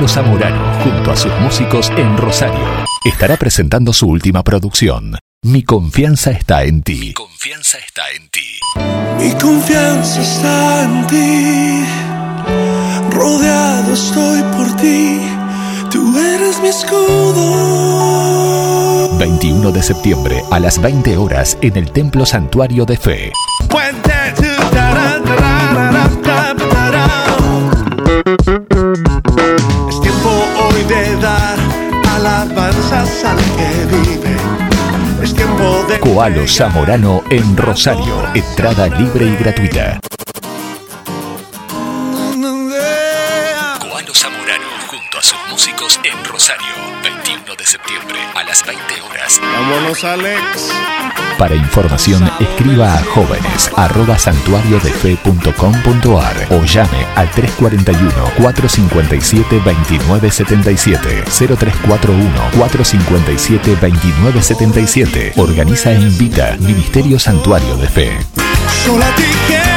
Koalo Zamorano, junto a sus músicos en Rosario, estará presentando su última producción, Mi confianza está en ti. Mi confianza está en ti. Mi confianza está en ti. Rodeado estoy por ti. Tú eres mi escudo. 21 de septiembre a las 20 horas en el Templo Santuario de Fe. Es tiempo hoy de dar alabanzas al que vive. Es tiempo de Koalo Zamorano en Rosario. Entrada libre y gratuita. Koalo Zamorano junto a sus músicos en Rosario. 21 de septiembre a las 20 horas. Vámonos, Alex. Para información, escriba a jóvenes@santuariodefe.com.ar o llame al 341-457-2977, 0341-457-2977. Organiza e invita Ministerio Santuario de Fe. Solo a ti quiero